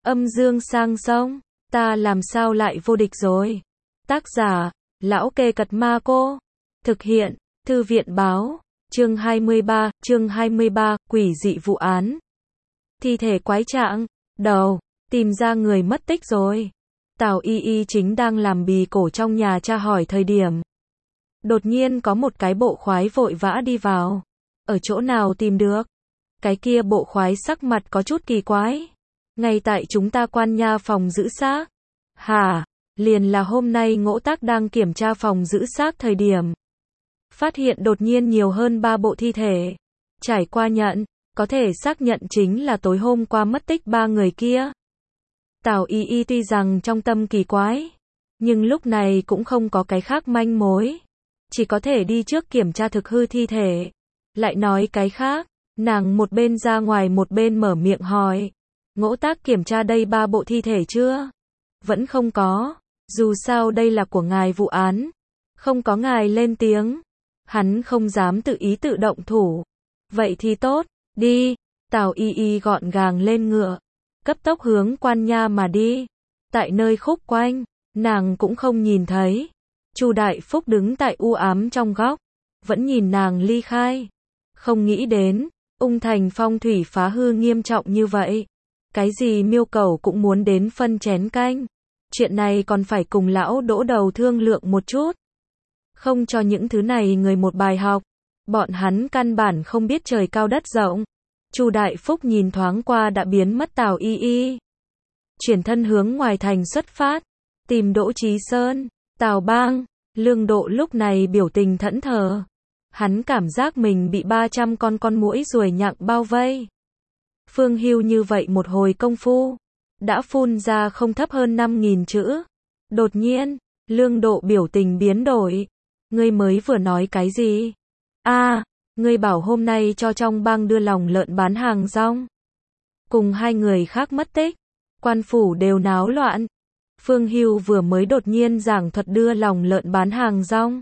Âm dương sang sông, ta làm sao lại vô địch rồi. Tác giả, Lão Kê Cật Ma Cô. Thực hiện, Thư viện Báo. Chương 23, quỷ dị vụ án. Thi thể quái trạng, đầu, tìm ra người mất tích rồi. Tào Y Y chính đang làm bì cổ trong nhà tra hỏi thời điểm. Đột nhiên có một cái bộ khoái vội vã đi vào. Ở chỗ nào tìm được? Cái kia bộ khoái sắc mặt có chút kỳ quái. Ngay tại chúng ta quan nha phòng giữ xác. Hả? Liền là hôm nay Ngỗ Tác đang kiểm tra phòng giữ xác thời điểm. Phát hiện đột nhiên nhiều hơn 3 bộ thi thể. Trải qua nhận, có thể xác nhận chính là tối hôm qua mất tích 3 người kia. Tào Y Y tuy rằng trong tâm kỳ quái, nhưng lúc này cũng không có cái khác manh mối. Chỉ có thể đi trước kiểm tra thực hư thi thể. Lại nói cái khác, nàng một bên ra ngoài một bên mở miệng hỏi. Ngỗ Tác kiểm tra đây 3 bộ thi thể chưa? Vẫn không có. Dù sao đây là của ngài vụ án. Không có ngài lên tiếng. Hắn không dám tự ý tự động thủ. Vậy thì tốt, đi. Tào Y Y gọn gàng lên ngựa. Cấp tốc hướng quan nha mà đi. Tại nơi khúc quanh, nàng cũng không nhìn thấy. Chu Đại Phúc đứng tại u ám trong góc. Vẫn nhìn nàng ly khai. Không nghĩ đến, Ung Thành phong thủy phá hư nghiêm trọng như vậy. Cái gì miêu cầu cũng muốn đến phân chén canh. Chuyện này còn phải cùng lão Đỗ đầu thương lượng một chút. Không cho những thứ này người một bài học. Bọn hắn căn bản không biết trời cao đất rộng. Chu Đại Phúc nhìn thoáng qua đã biến mất Tào Y Y. Chuyển thân hướng ngoài thành xuất phát. Tìm Đỗ Chí Sơn, Tào Bang. Lương Độ lúc này biểu tình thẫn thờ. Hắn cảm giác mình bị 300 con muỗi ruồi nhặng bao vây. Phương Hưu như vậy một hồi công phu. Đã phun ra không thấp hơn 5.000 chữ. Đột nhiên, Lương Độ biểu tình biến đổi. Ngươi mới vừa nói cái gì? Ngươi bảo hôm nay cho trong bang đưa lòng lợn bán hàng rong. Cùng 2 người khác mất tích. Quan phủ đều náo loạn. Phương Hưu vừa mới đột nhiên giảng thuật đưa lòng lợn bán hàng rong.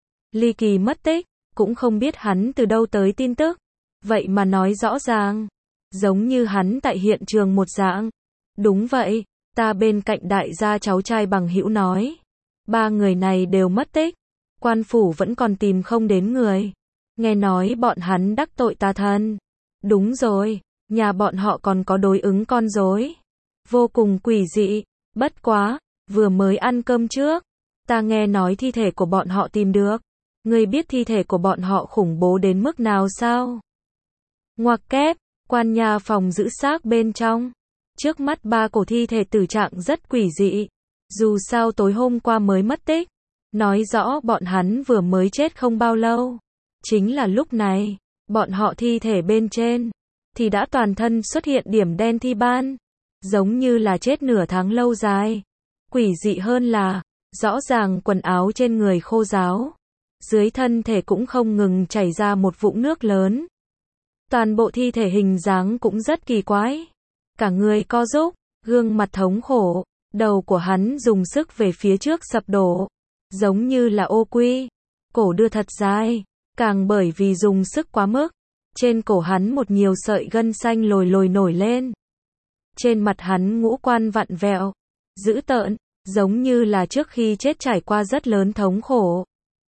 Ly Kỳ mất tích, cũng không biết hắn từ đâu tới tin tức. Vậy mà nói rõ ràng. Giống như hắn tại hiện trường một dạng. Đúng vậy, ta bên cạnh đại gia cháu trai bằng hữu nói. 3 người này đều mất tích. Quan phủ vẫn còn tìm không đến người. Nghe nói bọn hắn đắc tội tà thần. Đúng rồi, nhà bọn họ còn có đối ứng con rối. Vô cùng quỷ dị. Bất quá, vừa mới ăn cơm trước. Ta nghe nói thi thể của bọn họ tìm được. Ngươi biết thi thể của bọn họ khủng bố đến mức nào sao? Ngoặc kép, quan nhà phòng giữ xác bên trong. Trước mắt 3 cổ thi thể tử trạng rất quỷ dị. Dù sao tối hôm qua mới mất tích. Nói rõ bọn hắn vừa mới chết không bao lâu. Chính là lúc này, bọn họ thi thể bên trên thì đã toàn thân xuất hiện điểm đen thi ban. Giống như là chết nửa tháng lâu dài. Quỷ dị hơn là, rõ ràng quần áo trên người khô ráo. Dưới thân thể cũng không ngừng chảy ra một vũng nước lớn. Toàn bộ thi thể hình dáng cũng rất kỳ quái. Cả người co rúm, gương mặt thống khổ, đầu của hắn dùng sức về phía trước sập đổ. Giống như là ô quy. Cổ đưa thật dài. Càng bởi vì dùng sức quá mức. Trên cổ hắn một nhiều sợi gân xanh lồi nổi lên. Trên mặt hắn ngũ quan vặn vẹo. Dữ tợn. Giống như là trước khi chết trải qua rất lớn thống khổ.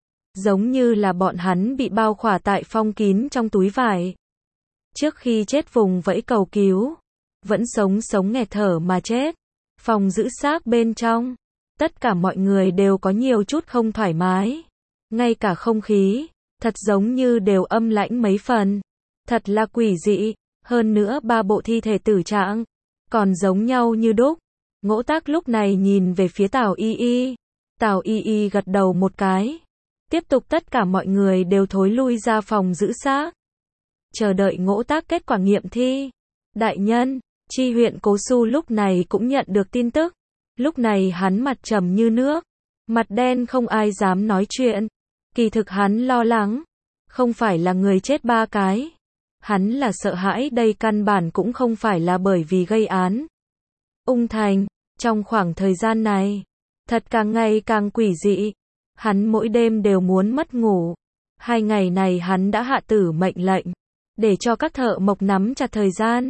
Giống như là bọn hắn bị bao khỏa tại phong kín trong túi vải. Trước khi chết vùng vẫy cầu cứu. Vẫn sống nghẹt thở mà chết. Phòng giữ xác bên trong. Tất cả mọi người đều có nhiều chút không thoải mái. Ngay cả không khí, thật giống như đều âm lãnh mấy phần. Thật là quỷ dị. Hơn nữa 3 bộ thi thể tử trạng còn giống nhau như đúc. Ngỗ Tác lúc này nhìn về phía Tào Y Y. Tào Y Y gật đầu một cái. Tiếp tục tất cả mọi người đều thối lui ra phòng giữ xác. Chờ đợi Ngỗ Tác kết quả nghiệm thi. Đại nhân, Chi huyện Cố Xu lúc này cũng nhận được tin tức. Lúc này hắn mặt trầm như nước. Mặt đen không ai dám nói chuyện. Kỳ thực hắn lo lắng. Không phải là người chết 3 cái. Hắn là sợ hãi đây căn bản cũng không phải là bởi vì gây án. Ung Thành, trong khoảng thời gian này, thật càng ngày càng quỷ dị. Hắn mỗi đêm đều muốn mất ngủ. 2 ngày này hắn đã hạ tử mệnh lệnh. Để cho các thợ mộc nắm chặt thời gian.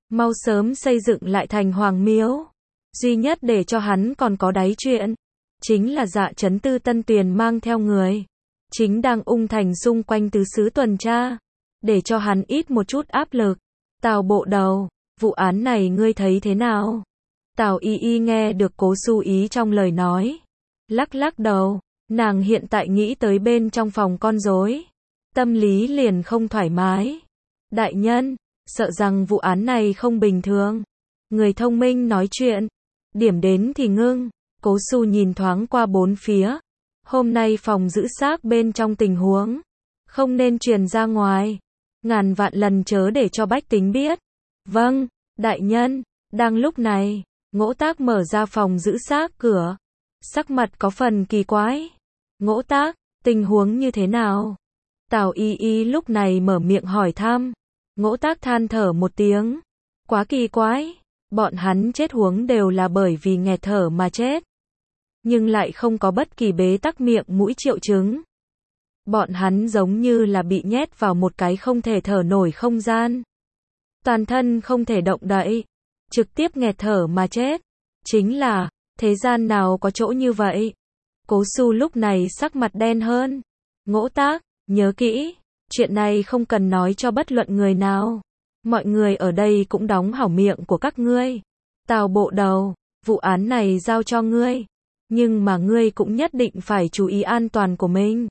mau sớm xây dựng lại thành hoàng miếu. Duy nhất để cho hắn còn có đáy chuyện, chính là Dạ Chấn Tư Tân Tuyền mang theo người, chính đang ung thành xung quanh tứ xứ tuần tra, để cho hắn ít một chút áp lực. Tào bộ đầu, vụ án này ngươi thấy thế nào? Tào Y Y nghe được Cố Xu ý trong lời nói, lắc lắc đầu, nàng hiện tại nghĩ tới bên trong phòng con rối, tâm lý liền không thoải mái. Đại nhân, sợ rằng vụ án này không bình thường. Người thông minh nói chuyện, điểm đến thì ngưng. Cố Xu nhìn thoáng qua bốn phía. Hôm nay phòng giữ xác bên trong tình huống, không nên truyền ra ngoài. Ngàn vạn lần chớ để cho bách tính biết. Vâng, đại nhân. Đang lúc này, Ngỗ Tác mở ra phòng giữ xác cửa. Sắc mặt có phần kỳ quái. Ngỗ Tác, tình huống như thế nào? Tào Y Y lúc này mở miệng hỏi thăm. Ngỗ Tác than thở một tiếng. Quá kỳ quái. Bọn hắn chết huống đều là bởi vì nghẹt thở mà chết. Nhưng lại không có bất kỳ bế tắc miệng mũi triệu chứng. Bọn hắn giống như là bị nhét vào một cái không thể thở nổi không gian. Toàn thân không thể động đậy. Trực tiếp nghẹt thở mà chết. Chính là, thế gian nào có chỗ như vậy? Cố Xu lúc này sắc mặt đen hơn. Ngỗ Tác, nhớ kỹ, chuyện này không cần nói cho bất luận người nào. Mọi người ở đây cũng đóng hảo miệng của các ngươi. Tào bộ đầu, vụ án này giao cho ngươi. Nhưng mà ngươi cũng nhất định phải chú ý an toàn của mình.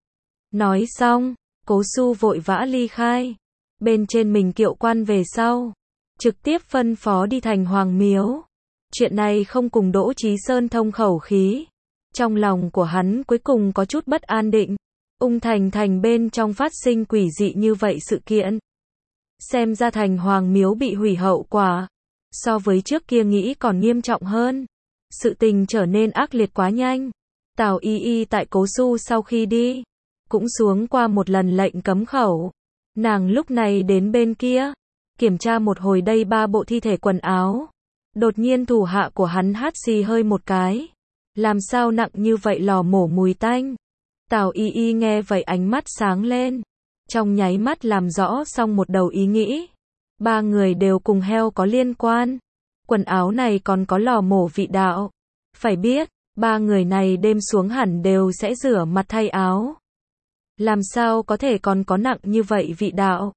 Nói xong, Cố Xu vội vã ly khai. Bên trên mình kiệu quan về sau, trực tiếp phân phó đi thành hoàng miếu. Chuyện này không cùng Đỗ Chí Sơn thông khẩu khí. Trong lòng của hắn cuối cùng có chút bất an định. Ung thành bên trong phát sinh quỷ dị như vậy sự kiện. Xem ra thành hoàng miếu bị hủy hậu quả. So với trước kia nghĩ còn nghiêm trọng hơn. Sự tình trở nên ác liệt quá nhanh. Tào Y Y tại Cố Xu sau khi đi, cũng xuống qua một lần lệnh cấm khẩu. Nàng lúc này đến bên kia, kiểm tra một hồi đây 3 bộ thi thể quần áo. Đột nhiên thủ hạ của hắn hắt xì hơi một cái. Làm sao nặng như vậy lò mổ mùi tanh. Tào Y Y nghe vậy ánh mắt sáng lên. Trong nháy mắt làm rõ xong một đầu ý nghĩ. 3 người đều cùng heo có liên quan. Quần áo này còn có lò mổ vị đạo. Phải biết, 3 người này đêm xuống hẳn đều sẽ rửa mặt thay áo. Làm sao có thể còn có nặng như vậy vị đạo.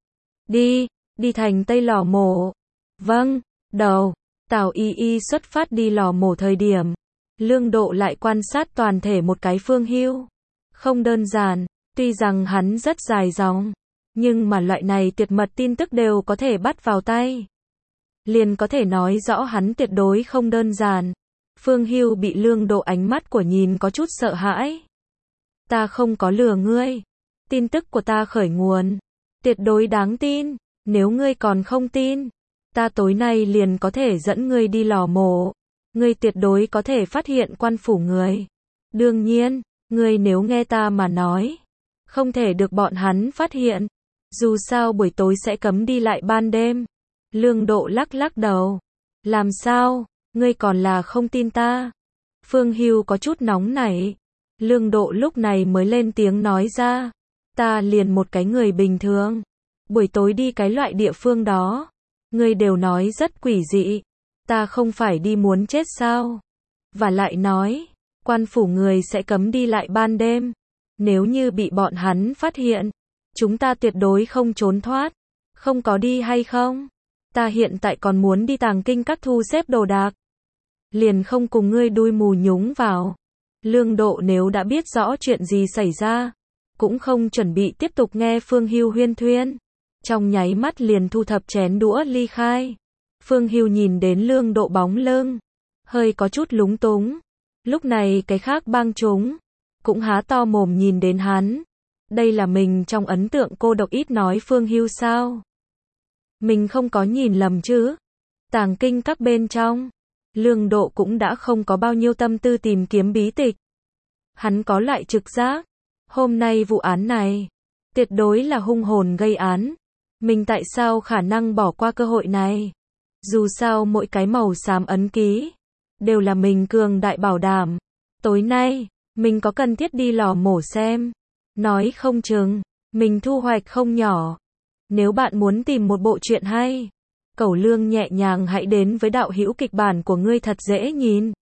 Đi thành Tây lò mổ. Vâng, đầu. Tào Y Y xuất phát đi lò mổ thời điểm. Lương Độ lại quan sát toàn thể một cái Phương Hưu. Không đơn giản, tuy rằng hắn rất dài dòng, nhưng mà loại này tuyệt mật tin tức đều có thể bắt vào tay. Liền có thể nói rõ hắn tuyệt đối không đơn giản. Phương Hưu bị Lương Độ ánh mắt của nhìn có chút sợ hãi. Ta không có lừa ngươi. Tin tức của ta khởi nguồn tuyệt đối đáng tin. Nếu ngươi còn không tin, ta tối nay liền có thể dẫn ngươi đi lò mổ. Ngươi tuyệt đối có thể phát hiện quan phủ người. Đương nhiên, ngươi nếu nghe ta mà nói, không thể được bọn hắn phát hiện. Dù sao buổi tối sẽ cấm đi lại ban đêm. Lương Độ lắc lắc đầu. Làm sao, ngươi còn là không tin ta? Phương Hưu có chút nóng nảy. Lương Độ lúc này mới lên tiếng nói ra. Ta liền một cái người bình thường. Buổi tối đi cái loại địa phương đó. Ngươi đều nói rất quỷ dị. Ta không phải đi muốn chết sao? Và lại nói, quan phủ người sẽ cấm đi lại ban đêm. Nếu như bị bọn hắn phát hiện, chúng ta tuyệt đối không trốn thoát. Không có đi hay không? Ta hiện tại còn muốn đi Tàng Kinh Các thu xếp đồ đạc. Liền không cùng ngươi đuôi mù nhúng vào. Lương Độ nếu đã biết rõ chuyện gì xảy ra, cũng không chuẩn bị tiếp tục nghe Phương Hưu huyên thuyên. Trong nháy mắt liền thu thập chén đũa ly khai. Phương Hưu nhìn đến Lương Độ bóng lưng, hơi có chút lúng túng. Lúc này cái khác bang chúng cũng há to mồm nhìn đến hắn. Đây là mình trong ấn tượng cô độc ít nói Phương Hưu sao? Mình không có nhìn lầm chứ? Tàng Kinh Các bên trong, Lương Độ cũng đã không có bao nhiêu tâm tư tìm kiếm bí tịch. Hắn có loại trực giác, hôm nay vụ án này tuyệt đối là hung hồn gây án. Mình tại sao khả năng bỏ qua cơ hội này? Dù sao mỗi cái màu xám ấn ký đều là mình cường đại bảo đảm. Tối nay, mình có cần thiết đi lò mổ xem. Nói không chừng, mình thu hoạch không nhỏ. Nếu bạn muốn tìm một bộ truyện hay, Cẩu Lương nhẹ nhàng hãy đến với đạo hữu kịch bản của ngươi thật dễ nhìn.